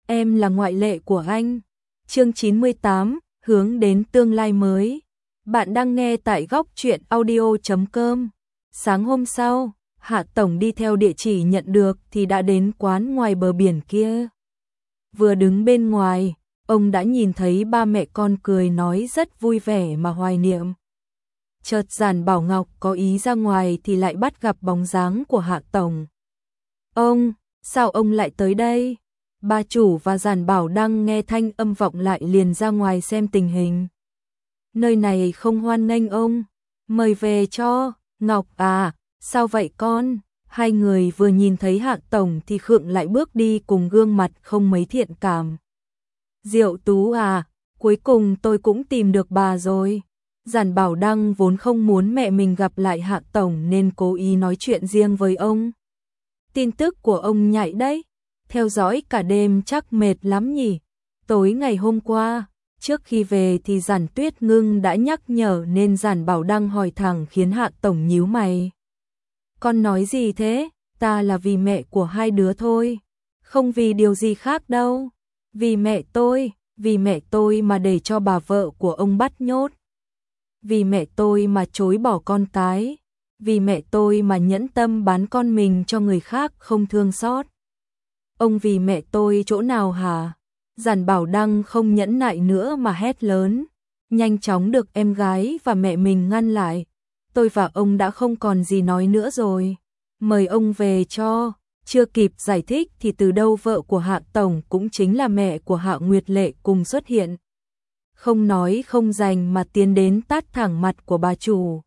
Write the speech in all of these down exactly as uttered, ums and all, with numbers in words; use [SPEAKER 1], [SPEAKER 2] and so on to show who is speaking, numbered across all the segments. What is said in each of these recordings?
[SPEAKER 1] em là ngoại lệ của anh. Chương chín mươi tám, hướng đến tương lai mới. Bạn đang nghe tại góc truyện audio chấm com. Sáng hôm sau, Hạ Tổng đi theo địa chỉ nhận được thì đã đến quán ngoài bờ biển kia. Vừa đứng bên ngoài, ông đã nhìn thấy ba mẹ con cười nói rất vui vẻ mà hoài niệm. Chợt Giản Bảo Ngọc có ý ra ngoài thì lại bắt gặp bóng dáng của Hạ Tổng. Ông, sao ông lại tới đây? Bà chủ và Giản Bảo đang nghe thanh âm vọng lại liền ra ngoài xem tình hình. Nơi này không hoan nghênh ông, mời về cho. Ngọc à, sao vậy con? Hai người vừa nhìn thấy Hạ Tổng thì khựng lại bước đi cùng gương mặt không mấy thiện cảm. Diệu Tú à, cuối cùng tôi cũng tìm được bà rồi. Giản Bảo Đăng vốn không muốn mẹ mình gặp lại Hạ Tổng nên cố ý nói chuyện riêng với ông. Tin tức của ông nhạy đấy, theo dõi cả đêm chắc mệt lắm nhỉ. Tối ngày hôm qua, trước khi về thì Giản Tuyết Ngưng đã nhắc nhở nên Giản Bảo Đăng hỏi thẳng khiến Hạ Tổng nhíu mày. Con nói gì thế? Ta là vì mẹ của hai đứa thôi, không vì điều gì khác đâu. Vì mẹ tôi, vì mẹ tôi mà để cho bà vợ của ông bắt nhốt. Vì mẹ tôi mà chối bỏ con cái, vì mẹ tôi mà nhẫn tâm bán con mình cho người khác không thương xót. Ông vì mẹ tôi chỗ nào hả? Giản Bảo Đăng không nhẫn nại nữa mà hét lớn, nhanh chóng được em gái và mẹ mình ngăn lại. Tôi và ông đã không còn gì nói nữa rồi, mời ông về cho. Chưa kịp giải thích thì từ đâu vợ của Hạ Tổng cũng chính là mẹ của Hạ Nguyệt Lệ cùng xuất hiện. Không nói không dành mà tiến đến tát thẳng mặt của bà chủ.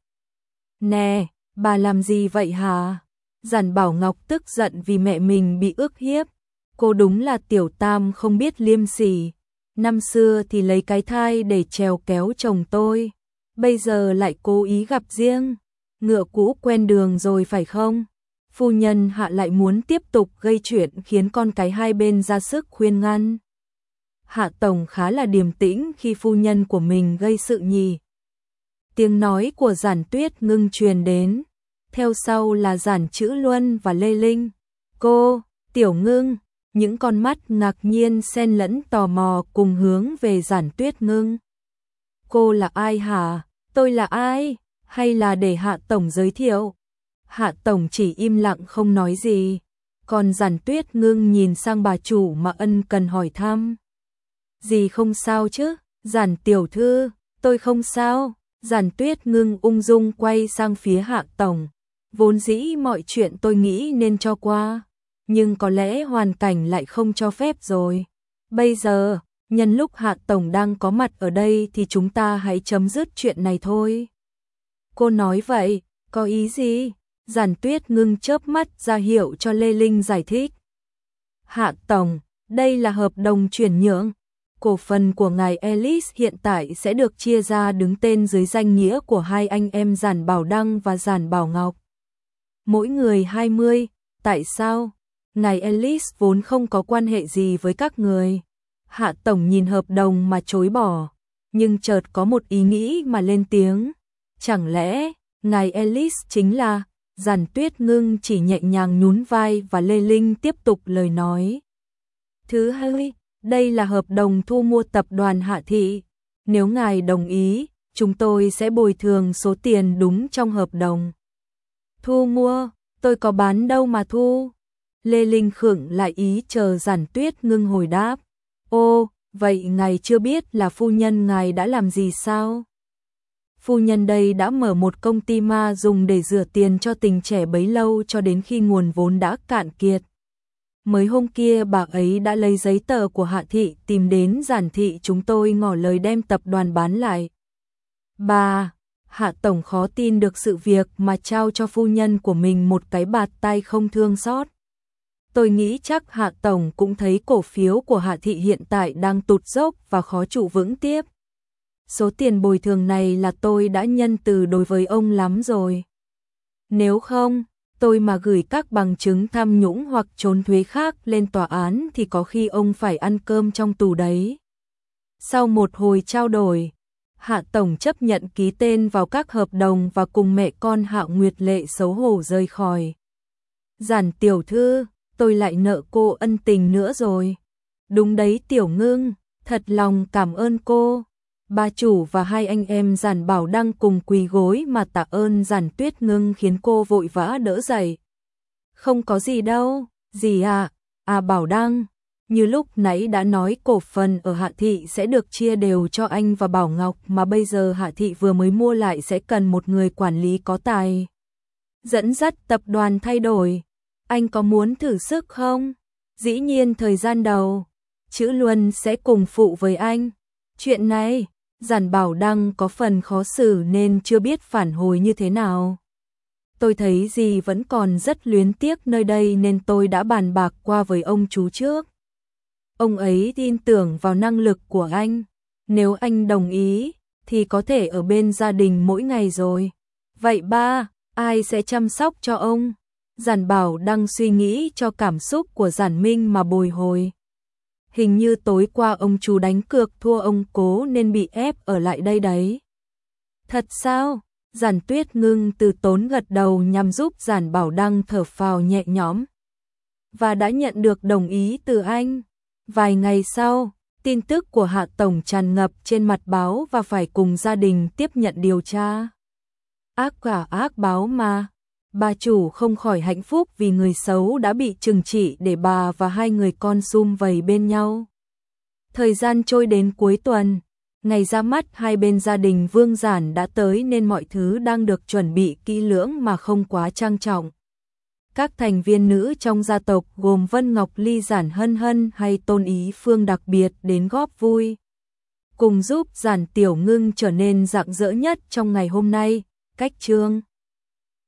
[SPEAKER 1] Nè, bà làm gì vậy hả? Giản Bảo Ngọc tức giận vì mẹ mình bị ức hiếp. Cô đúng là tiểu tam không biết liêm sỉ. Năm xưa thì lấy cái thai để trèo kéo chồng tôi, bây giờ lại cố ý gặp riêng. Ngựa cũ quen đường rồi phải không? Phu nhân Hạ lại muốn tiếp tục gây chuyện khiến con cái hai bên ra sức khuyên ngăn. Hạ Tổng khá là điềm tĩnh khi phu nhân của mình gây sự nhỉ. Tiếng nói của Giản Tuyết Ngưng truyền đến, theo sau là Giản Chữ Luân và Lê Linh. Cô, Tiểu Ngưng, những con mắt ngạc nhiên xen lẫn tò mò cùng hướng về Giản Tuyết Ngưng. Cô là ai hả? Tôi là ai? Hay là để Hạ Tổng giới thiệu? Hạ Tổng chỉ im lặng không nói gì, còn Giản Tuyết Ngưng nhìn sang bà chủ mà ân cần hỏi thăm. Dì không sao chứ? Giản tiểu thư, tôi không sao. Giản Tuyết Ngưng ung dung quay sang phía Hạ Tổng. Vốn dĩ mọi chuyện tôi nghĩ nên cho qua, nhưng có lẽ hoàn cảnh lại không cho phép rồi. Bây giờ, nhân lúc Hạ Tổng đang có mặt ở đây thì chúng ta hãy chấm dứt chuyện này thôi. Cô nói vậy, có ý gì? Giản Tuyết Ngưng chớp mắt ra hiệu cho Lê Linh giải thích. Hạ Tổng, đây là hợp đồng chuyển nhượng. Cổ phần của ngài Alice hiện tại sẽ được chia ra đứng tên dưới danh nghĩa của hai anh em Giản Bảo Đăng và Giản Bảo Ngọc. Mỗi người hai mươi, tại sao? Ngài Alice vốn không có quan hệ gì với các người. Hạ Tổng nhìn hợp đồng mà chối bỏ, nhưng chợt có một ý nghĩ mà lên tiếng. Chẳng lẽ, ngài Alice chính là... Giản Tuyết Ngưng chỉ nhẹ nhàng nhún vai và Lê Linh tiếp tục lời nói. Thứ hai, đây là hợp đồng thu mua tập đoàn Hạ Thị. Nếu ngài đồng ý, chúng tôi sẽ bồi thường số tiền đúng trong hợp đồng. Thu mua, tôi có bán đâu mà thu. Lê Linh khựng lại ý chờ Giản Tuyết Ngưng hồi đáp. Ô, vậy ngài chưa biết là phu nhân ngài đã làm gì sao? Phu nhân đây đã mở một công ty ma dùng để rửa tiền cho tình trẻ bấy lâu cho đến khi nguồn vốn đã cạn kiệt. Mới hôm kia bà ấy đã lấy giấy tờ của Hạ Thị tìm đến Giản Thị chúng tôi ngỏ lời đem tập đoàn bán lại. Bà, Hạ Tổng khó tin được sự việc mà trao cho phu nhân của mình một cái bạt tay không thương xót. Tôi nghĩ chắc Hạ Tổng cũng thấy cổ phiếu của Hạ Thị hiện tại đang tụt dốc và khó trụ vững tiếp. Số tiền bồi thường này là tôi đã nhân từ đối với ông lắm rồi. Nếu không, tôi mà gửi các bằng chứng tham nhũng hoặc trốn thuế khác lên tòa án thì có khi ông phải ăn cơm trong tù đấy. Sau một hồi trao đổi, Hạ Tổng chấp nhận ký tên vào các hợp đồng và cùng mẹ con Hạ Nguyệt Lệ xấu hổ rời khỏi. Giản tiểu thư, tôi lại nợ cô ân tình nữa rồi. Đúng đấy Tiểu Ngưng, thật lòng cảm ơn cô. Bà chủ và hai anh em Giản Bảo Đăng cùng quỳ gối mà tạ ơn Giản Tuyết Ngưng khiến cô vội vã đỡ dậy. Không có gì đâu, gì ạ, à? à Bảo Đăng, như lúc nãy đã nói cổ phần ở Hạ Thị sẽ được chia đều cho anh và Bảo Ngọc mà bây giờ Hạ Thị vừa mới mua lại sẽ cần một người quản lý có tài. Dẫn dắt tập đoàn thay đổi, anh có muốn thử sức không? Dĩ nhiên thời gian đầu, Chữ Luân sẽ cùng phụ với anh. Chuyện này, Giản Bảo Đăng có phần khó xử nên chưa biết phản hồi như thế nào. Tôi thấy dì vẫn còn rất luyến tiếc nơi đây nên tôi đã bàn bạc qua với ông chú trước. Ông ấy tin tưởng vào năng lực của anh. Nếu anh đồng ý, thì có thể ở bên gia đình mỗi ngày rồi. Vậy ba, ai sẽ chăm sóc cho ông? Giản Bảo Đăng suy nghĩ cho cảm xúc của Giản Minh mà bồi hồi. Hình như tối qua ông chú đánh cược thua ông Cố nên bị ép ở lại đây đấy. Thật sao? Giản Tuyết Ngưng từ tốn gật đầu nhằm giúp Giản Bảo Đăng thở phào nhẹ nhõm. Và đã nhận được đồng ý từ anh. Vài ngày sau, tin tức của Hạ Tổng tràn ngập trên mặt báo và phải cùng gia đình tiếp nhận điều tra. Ác cả ác báo mà. Bà chủ không khỏi hạnh phúc vì người xấu đã bị trừng trị để bà và hai người con sum vầy bên nhau. Thời gian trôi đến cuối tuần, ngày ra mắt hai bên gia đình Vương Giản đã tới nên mọi thứ đang được chuẩn bị kỹ lưỡng mà không quá trang trọng. Các thành viên nữ trong gia tộc gồm Vân Ngọc Ly, Giản Hân Hân hay Tôn Ý Phương đặc biệt đến góp vui, cùng giúp Giản Tiểu Ngưng trở nên rạng rỡ nhất trong ngày hôm nay. Cách chương